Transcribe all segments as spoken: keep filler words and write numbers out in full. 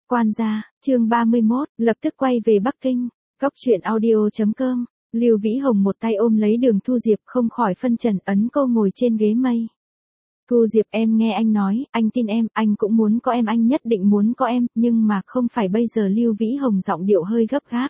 Quan gia, chương ba mươi mốt, lập tức quay về Bắc Kinh. Góc truyện audio chấm com. Lưu Vĩ Hồng một tay ôm lấy Đường Thu Diệp không khỏi phân trần ấn cô ngồi trên ghế mây. Thu Diệp, em nghe anh nói, anh tin em, anh cũng muốn có em, anh nhất định muốn có em, nhưng mà không phải bây giờ. Lưu Vĩ Hồng giọng điệu hơi gấp gáp.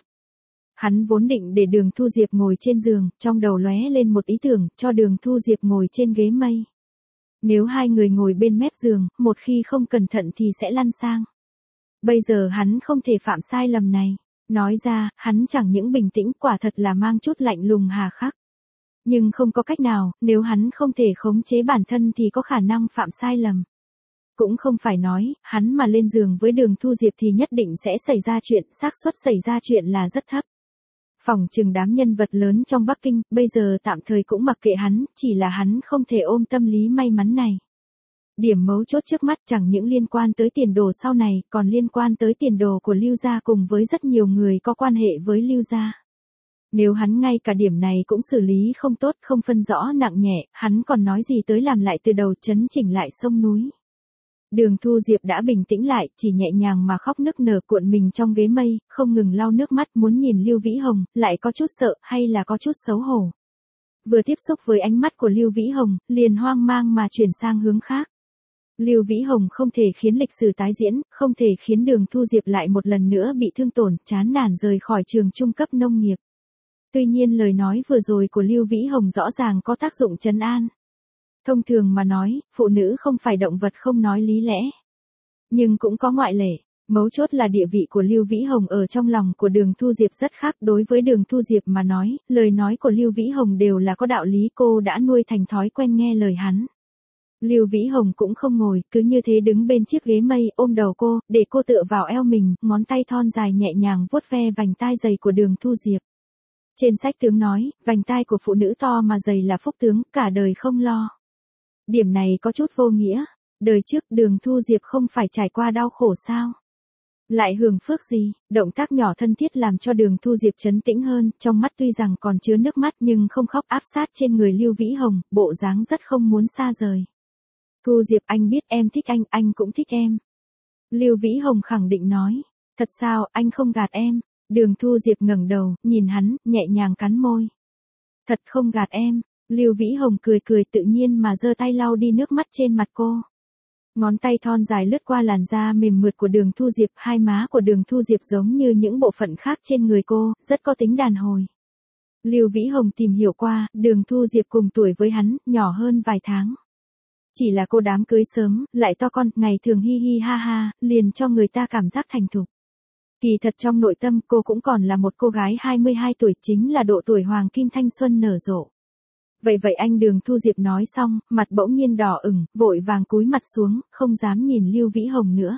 Hắn vốn định để Đường Thu Diệp ngồi trên giường, trong đầu lóe lên một ý tưởng, cho Đường Thu Diệp ngồi trên ghế mây. Nếu hai người ngồi bên mép giường, một khi không cẩn thận thì sẽ lăn sang. Bây giờ hắn không thể phạm sai lầm này. Nói ra, hắn chẳng những bình tĩnh, quả thật là mang chút lạnh lùng hà khắc. Nhưng không có cách nào, nếu hắn không thể khống chế bản thân thì có khả năng phạm sai lầm. Cũng không phải nói, hắn mà lên giường với Đường Thu Diệp thì nhất định sẽ xảy ra chuyện, xác suất xảy ra chuyện là rất thấp. Phỏng chừng đám nhân vật lớn trong Bắc Kinh, bây giờ tạm thời cũng mặc kệ hắn, chỉ là hắn không thể ôm tâm lý may mắn này. Điểm mấu chốt trước mắt chẳng những liên quan tới tiền đồ sau này, còn liên quan tới tiền đồ của Lưu gia cùng với rất nhiều người có quan hệ với Lưu gia. Nếu hắn ngay cả điểm này cũng xử lý không tốt, không phân rõ nặng nhẹ, hắn còn nói gì tới làm lại từ đầu, chấn chỉnh lại sông núi. Đường Thu Diệp đã bình tĩnh lại, chỉ nhẹ nhàng mà khóc nức nở cuộn mình trong ghế mây, không ngừng lau nước mắt, muốn nhìn Lưu Vĩ Hồng, lại có chút sợ, hay là có chút xấu hổ. Vừa tiếp xúc với ánh mắt của Lưu Vĩ Hồng, liền hoang mang mà chuyển sang hướng khác. Lưu Vĩ Hồng không thể khiến lịch sử tái diễn, không thể khiến Đường Thu Diệp lại một lần nữa bị thương tổn, chán nản rời khỏi trường trung cấp nông nghiệp. Tuy nhiên lời nói vừa rồi của Lưu Vĩ Hồng rõ ràng có tác dụng trấn an. Thông thường mà nói, phụ nữ không phải động vật không nói lý lẽ. Nhưng cũng có ngoại lệ. Mấu chốt là địa vị của Lưu Vĩ Hồng ở trong lòng của Đường Thu Diệp rất khác. Đối với Đường Thu Diệp mà nói, lời nói của Lưu Vĩ Hồng đều là có đạo lý, cô đã nuôi thành thói quen nghe lời hắn. Lưu Vĩ Hồng cũng không ngồi, cứ như thế đứng bên chiếc ghế mây, ôm đầu cô, để cô tựa vào eo mình, ngón tay thon dài nhẹ nhàng vuốt ve vành tai dày của Đường Thu Diệp. Trên sách tướng nói, vành tai của phụ nữ to mà dày là phúc tướng, cả đời không lo. Điểm này có chút vô nghĩa. Đời trước Đường Thu Diệp không phải trải qua đau khổ sao? Lại hưởng phước gì? Động tác nhỏ thân thiết làm cho Đường Thu Diệp trấn tĩnh hơn, trong mắt tuy rằng còn chứa nước mắt nhưng không khóc, áp sát trên người Lưu Vĩ Hồng, bộ dáng rất không muốn xa rời. Thu Diệp, anh biết em thích anh, anh cũng thích em. Lưu Vĩ Hồng khẳng định nói. Thật sao, anh không gạt em? Đường Thu Diệp ngẩng đầu, nhìn hắn, nhẹ nhàng cắn môi. Thật không gạt em. Lưu Vĩ Hồng cười cười tự nhiên mà giơ tay lau đi nước mắt trên mặt cô. Ngón tay thon dài lướt qua làn da mềm mượt của Đường Thu Diệp, hai má của Đường Thu Diệp giống như những bộ phận khác trên người cô, rất có tính đàn hồi. Lưu Vĩ Hồng tìm hiểu qua, Đường Thu Diệp cùng tuổi với hắn, nhỏ hơn vài tháng. Chỉ là cô đám cưới sớm, lại to con, ngày thường hi hi ha ha, liền cho người ta cảm giác thành thục. Kỳ thật trong nội tâm cô cũng còn là một cô gái hai mươi hai tuổi, chính là độ tuổi hoàng kim thanh xuân nở rộ. Vậy vậy anh? Đường Thu Diệp nói xong, mặt bỗng nhiên đỏ ửng, vội vàng cúi mặt xuống, không dám nhìn Lưu Vĩ Hồng nữa.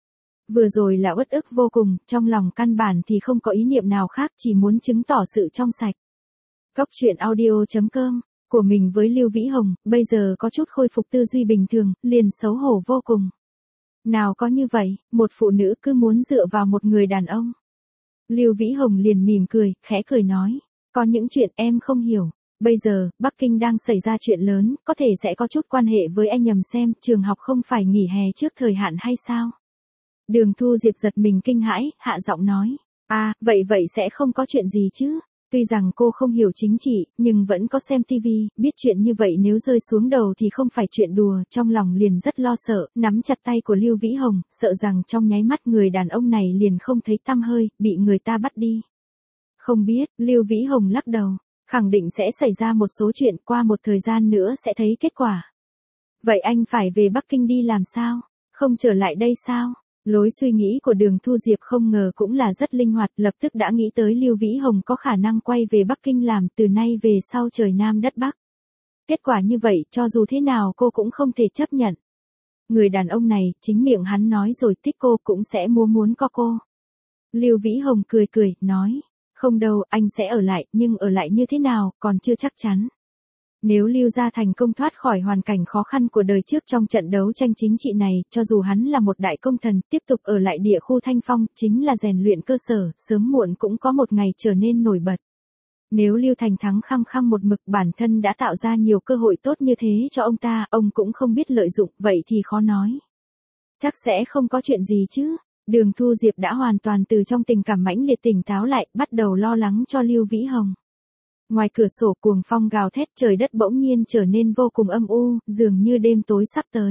Vừa rồi là uất ức vô cùng, trong lòng căn bản thì không có ý niệm nào khác, chỉ muốn chứng tỏ sự trong sạch. Góc truyện audio chấm com của mình với Lưu Vĩ Hồng, bây giờ có chút khôi phục tư duy bình thường, liền xấu hổ vô cùng. Nào có như vậy, một phụ nữ cứ muốn dựa vào một người đàn ông. Lưu Vĩ Hồng liền mỉm cười, khẽ cười nói, có những chuyện em không hiểu. Bây giờ, Bắc Kinh đang xảy ra chuyện lớn, có thể sẽ có chút quan hệ với anh, nhầm xem, trường học không phải nghỉ hè trước thời hạn hay sao? Đường Thu Diệp giật mình kinh hãi, hạ giọng nói, à, vậy vậy sẽ không có chuyện gì chứ? Tuy rằng cô không hiểu chính trị, nhưng vẫn có xem tivi, biết chuyện như vậy nếu rơi xuống đầu thì không phải chuyện đùa, trong lòng liền rất lo sợ, nắm chặt tay của Lưu Vĩ Hồng, sợ rằng trong nháy mắt người đàn ông này liền không thấy tăm hơi, bị người ta bắt đi. Không biết, Lưu Vĩ Hồng lắc đầu. Khẳng định sẽ xảy ra một số chuyện, qua một thời gian nữa sẽ thấy kết quả. Vậy anh phải về Bắc Kinh đi làm sao? Không trở lại đây sao? Lối suy nghĩ của Đường Thu Diệp không ngờ cũng là rất linh hoạt, lập tức đã nghĩ tới Lưu Vĩ Hồng có khả năng quay về Bắc Kinh làm, từ nay về sau trời Nam đất Bắc. Kết quả như vậy, cho dù thế nào cô cũng không thể chấp nhận. Người đàn ông này, chính miệng hắn nói rồi, thích cô cũng sẽ mua muốn có cô. Lưu Vĩ Hồng cười cười, nói. Không đâu, anh sẽ ở lại, nhưng ở lại như thế nào, còn chưa chắc chắn. Nếu Lưu gia thành công thoát khỏi hoàn cảnh khó khăn của đời trước trong trận đấu tranh chính trị này, cho dù hắn là một đại công thần, tiếp tục ở lại địa khu Thanh Phong, chính là rèn luyện cơ sở, sớm muộn cũng có một ngày trở nên nổi bật. Nếu Lưu Thành Thắng khăng khăng một mực, bản thân đã tạo ra nhiều cơ hội tốt như thế cho ông ta, ông cũng không biết lợi dụng, vậy thì khó nói. Chắc sẽ không có chuyện gì chứ. Đường Thu Diệp đã hoàn toàn từ trong tình cảm mãnh liệt tỉnh táo lại, bắt đầu lo lắng cho Lưu Vĩ Hồng. Ngoài cửa sổ cuồng phong gào thét, trời đất bỗng nhiên trở nên vô cùng âm u, dường như đêm tối sắp tới.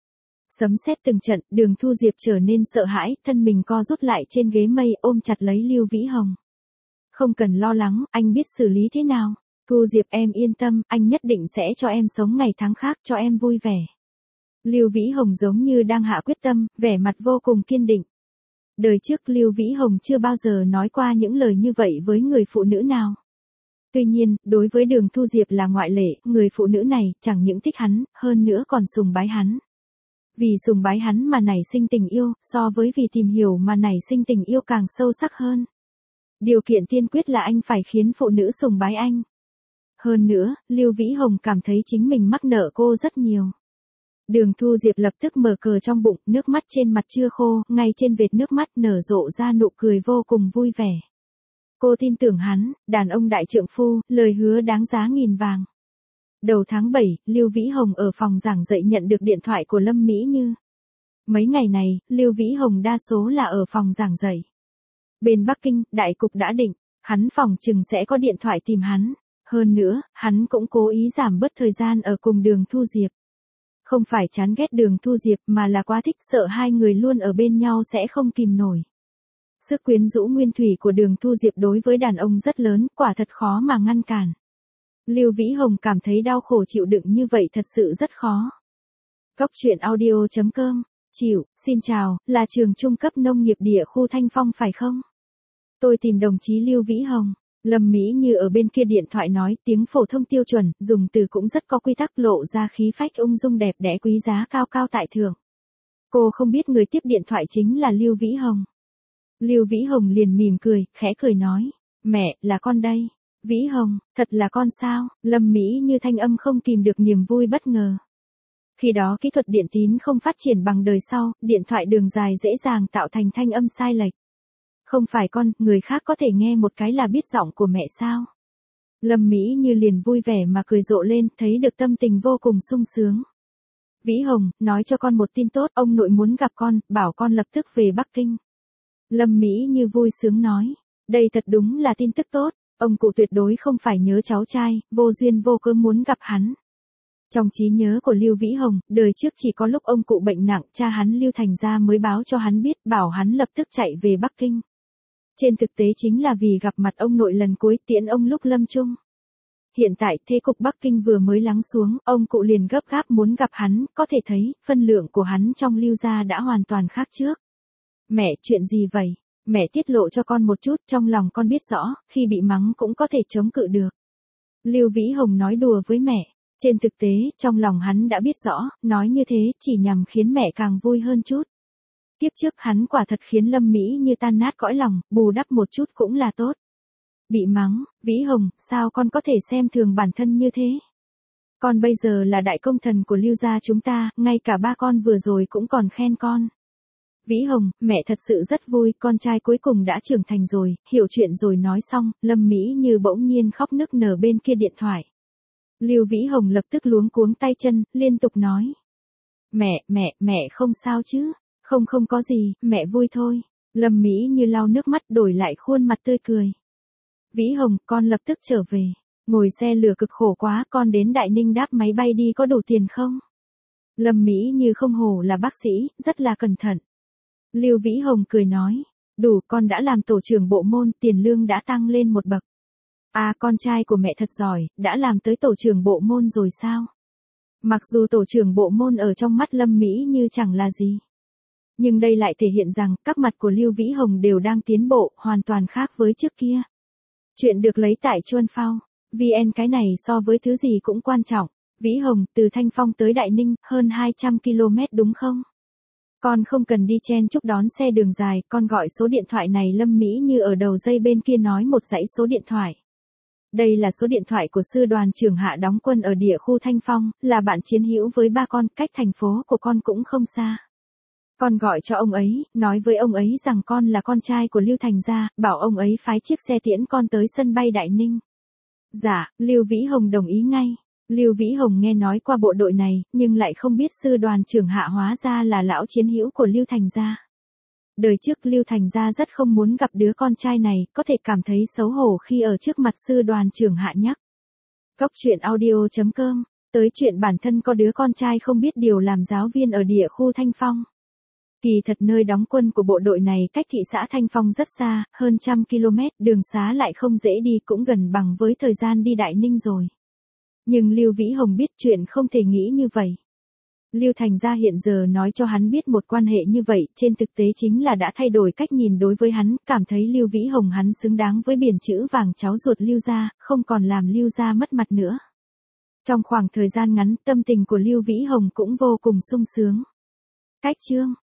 Sấm sét từng trận, Đường Thu Diệp trở nên sợ hãi, thân mình co rút lại trên ghế mây, ôm chặt lấy Lưu Vĩ Hồng. Không cần lo lắng, anh biết xử lý thế nào. Thu Diệp em yên tâm, anh nhất định sẽ cho em sống ngày tháng khác, cho em vui vẻ. Lưu Vĩ Hồng giống như đang hạ quyết tâm, vẻ mặt vô cùng kiên định. Đời trước Lưu Vĩ Hồng chưa bao giờ nói qua những lời như vậy với người phụ nữ nào. Tuy nhiên, đối với Đường Thu Diệp là ngoại lệ, người phụ nữ này chẳng những thích hắn, hơn nữa còn sùng bái hắn. Vì sùng bái hắn mà nảy sinh tình yêu, so với vì tìm hiểu mà nảy sinh tình yêu càng sâu sắc hơn. Điều kiện tiên quyết là anh phải khiến phụ nữ sùng bái anh. Hơn nữa, Lưu Vĩ Hồng cảm thấy chính mình mắc nợ cô rất nhiều. Đường Thu Diệp lập tức mở cờ trong bụng, nước mắt trên mặt chưa khô, ngay trên vệt nước mắt nở rộ ra nụ cười vô cùng vui vẻ. Cô tin tưởng hắn, đàn ông đại trượng phu, lời hứa đáng giá nghìn vàng. Đầu tháng bảy, Lưu Vĩ Hồng ở phòng giảng dạy nhận được điện thoại của Lâm Mỹ Như. Mấy ngày này, Lưu Vĩ Hồng đa số là ở phòng giảng dạy. Bên Bắc Kinh, đại cục đã định, hắn phòng chừng sẽ có điện thoại tìm hắn. Hơn nữa, hắn cũng cố ý giảm bớt thời gian ở cùng Đường Thu Diệp. Không phải chán ghét Đường Thu Diệp mà là quá thích, sợ hai người luôn ở bên nhau sẽ không kìm nổi. Sức quyến rũ nguyên thủy của Đường Thu Diệp đối với đàn ông rất lớn, quả thật khó mà ngăn cản. Lưu Vĩ Hồng cảm thấy đau khổ chịu đựng như vậy thật sự rất khó. Góc truyện audio chấm com, chịu, xin chào, là trường trung cấp nông nghiệp địa khu Thanh Phong phải không? Tôi tìm đồng chí Lưu Vĩ Hồng. Lâm Mỹ Như ở bên kia điện thoại nói, tiếng phổ thông tiêu chuẩn, dùng từ cũng rất có quy tắc, lộ ra khí phách ung dung đẹp đẽ quý giá cao cao tại thượng. Cô không biết người tiếp điện thoại chính là Lưu Vĩ Hồng. Lưu Vĩ Hồng liền mỉm cười, khẽ cười nói, mẹ, là con đây. Vĩ Hồng, thật là con sao? Lâm Mỹ Như thanh âm không kìm được niềm vui bất ngờ. Khi đó kỹ thuật điện tín không phát triển bằng đời sau, điện thoại đường dài dễ dàng tạo thành thanh âm sai lệch. Không phải con, người khác có thể nghe một cái là biết giọng của mẹ sao? Lâm Mỹ Như liền vui vẻ mà cười rộ lên, thấy được tâm tình vô cùng sung sướng. Vĩ Hồng, nói cho con một tin tốt, ông nội muốn gặp con, bảo con lập tức về Bắc Kinh. Lâm Mỹ Như vui sướng nói, đây thật đúng là tin tức tốt, ông cụ tuyệt đối không phải nhớ cháu trai, vô duyên vô cớ muốn gặp hắn. Trong trí nhớ của Lưu Vĩ Hồng, đời trước chỉ có lúc ông cụ bệnh nặng, cha hắn Lưu Thành Gia mới báo cho hắn biết, bảo hắn lập tức chạy về Bắc Kinh. Trên thực tế chính là vì gặp mặt ông nội lần cuối, tiễn ông lúc lâm chung. Hiện tại, thế cục Bắc Kinh vừa mới lắng xuống, ông cụ liền gấp gáp muốn gặp hắn, có thể thấy, phân lượng của hắn trong Lưu gia đã hoàn toàn khác trước. Mẹ, chuyện gì vậy? Mẹ tiết lộ cho con một chút, trong lòng con biết rõ, khi bị mắng cũng có thể chống cự được. Lưu Vĩ Hồng nói đùa với mẹ. Trên thực tế, trong lòng hắn đã biết rõ, nói như thế chỉ nhằm khiến mẹ càng vui hơn chút. Tiếp trước hắn quả thật khiến Lâm Mỹ Như tan nát cõi lòng, bù đắp một chút cũng là tốt. Bị mắng, Vĩ Hồng, sao con có thể xem thường bản thân như thế? Con bây giờ là đại công thần của Lưu gia chúng ta, ngay cả ba con vừa rồi cũng còn khen con. Vĩ Hồng, mẹ thật sự rất vui, con trai cuối cùng đã trưởng thành rồi, hiểu chuyện rồi. Nói xong, Lâm Mỹ Như bỗng nhiên khóc nức nở bên kia điện thoại. Lưu Vĩ Hồng lập tức luống cuống tay chân, liên tục nói. Mẹ, mẹ, mẹ không sao chứ? Không không có gì, mẹ vui thôi. Lâm Mỹ Như lau nước mắt đổi lại khuôn mặt tươi cười. Vĩ Hồng, con lập tức trở về. Ngồi xe lửa cực khổ quá, con đến Đại Ninh đáp máy bay đi có đủ tiền không? Lâm Mỹ Như không hổ là bác sĩ, rất là cẩn thận. Lưu Vĩ Hồng cười nói. Đủ, con đã làm tổ trưởng bộ môn, tiền lương đã tăng lên một bậc. À, con trai của mẹ thật giỏi, đã làm tới tổ trưởng bộ môn rồi sao? Mặc dù tổ trưởng bộ môn ở trong mắt Lâm Mỹ Như chẳng là gì. Nhưng đây lại thể hiện rằng, các mặt của Lưu Vĩ Hồng đều đang tiến bộ, hoàn toàn khác với trước kia. Chuyện được lấy tại Chuan Phao. vê en cái này so với thứ gì cũng quan trọng. Vĩ Hồng, từ Thanh Phong tới Đại Ninh, hơn hai trăm ki lô mét đúng không? Con không cần đi chen chúc đón xe đường dài, con gọi số điện thoại này. Lâm Mỹ Như ở đầu dây bên kia nói một dãy số điện thoại. Đây là số điện thoại của sư đoàn trưởng Hạ đóng quân ở địa khu Thanh Phong, là bạn chiến hữu với ba con, cách thành phố của con cũng không xa. Con gọi cho ông ấy, nói với ông ấy rằng con là con trai của Lưu Thành Gia, bảo ông ấy phái chiếc xe tiễn con tới sân bay Đại Ninh. Dạ, Lưu Vĩ Hồng đồng ý ngay. Lưu Vĩ Hồng nghe nói qua bộ đội này, nhưng lại không biết sư đoàn trưởng Hạ hóa ra là lão chiến hữu của Lưu Thành Gia. Đời trước Lưu Thành Gia rất không muốn gặp đứa con trai này, có thể cảm thấy xấu hổ khi ở trước mặt sư đoàn trưởng Hạ Nhắc. Góc truyện audio chấm com, tới chuyện bản thân có đứa con trai không biết điều làm giáo viên ở địa khu Thanh Phong. Kỳ thật nơi đóng quân của bộ đội này cách thị xã Thanh Phong rất xa, hơn trăm km, đường xá lại không dễ đi cũng gần bằng với thời gian đi Đại Ninh rồi. Nhưng Lưu Vĩ Hồng biết chuyện không thể nghĩ như vậy. Lưu Thành Gia hiện giờ nói cho hắn biết một quan hệ như vậy, trên thực tế chính là đã thay đổi cách nhìn đối với hắn, cảm thấy Lưu Vĩ Hồng hắn xứng đáng với biển chữ vàng cháu ruột Lưu gia, không còn làm Lưu gia mất mặt nữa. Trong khoảng thời gian ngắn, tâm tình của Lưu Vĩ Hồng cũng vô cùng sung sướng. Cách chương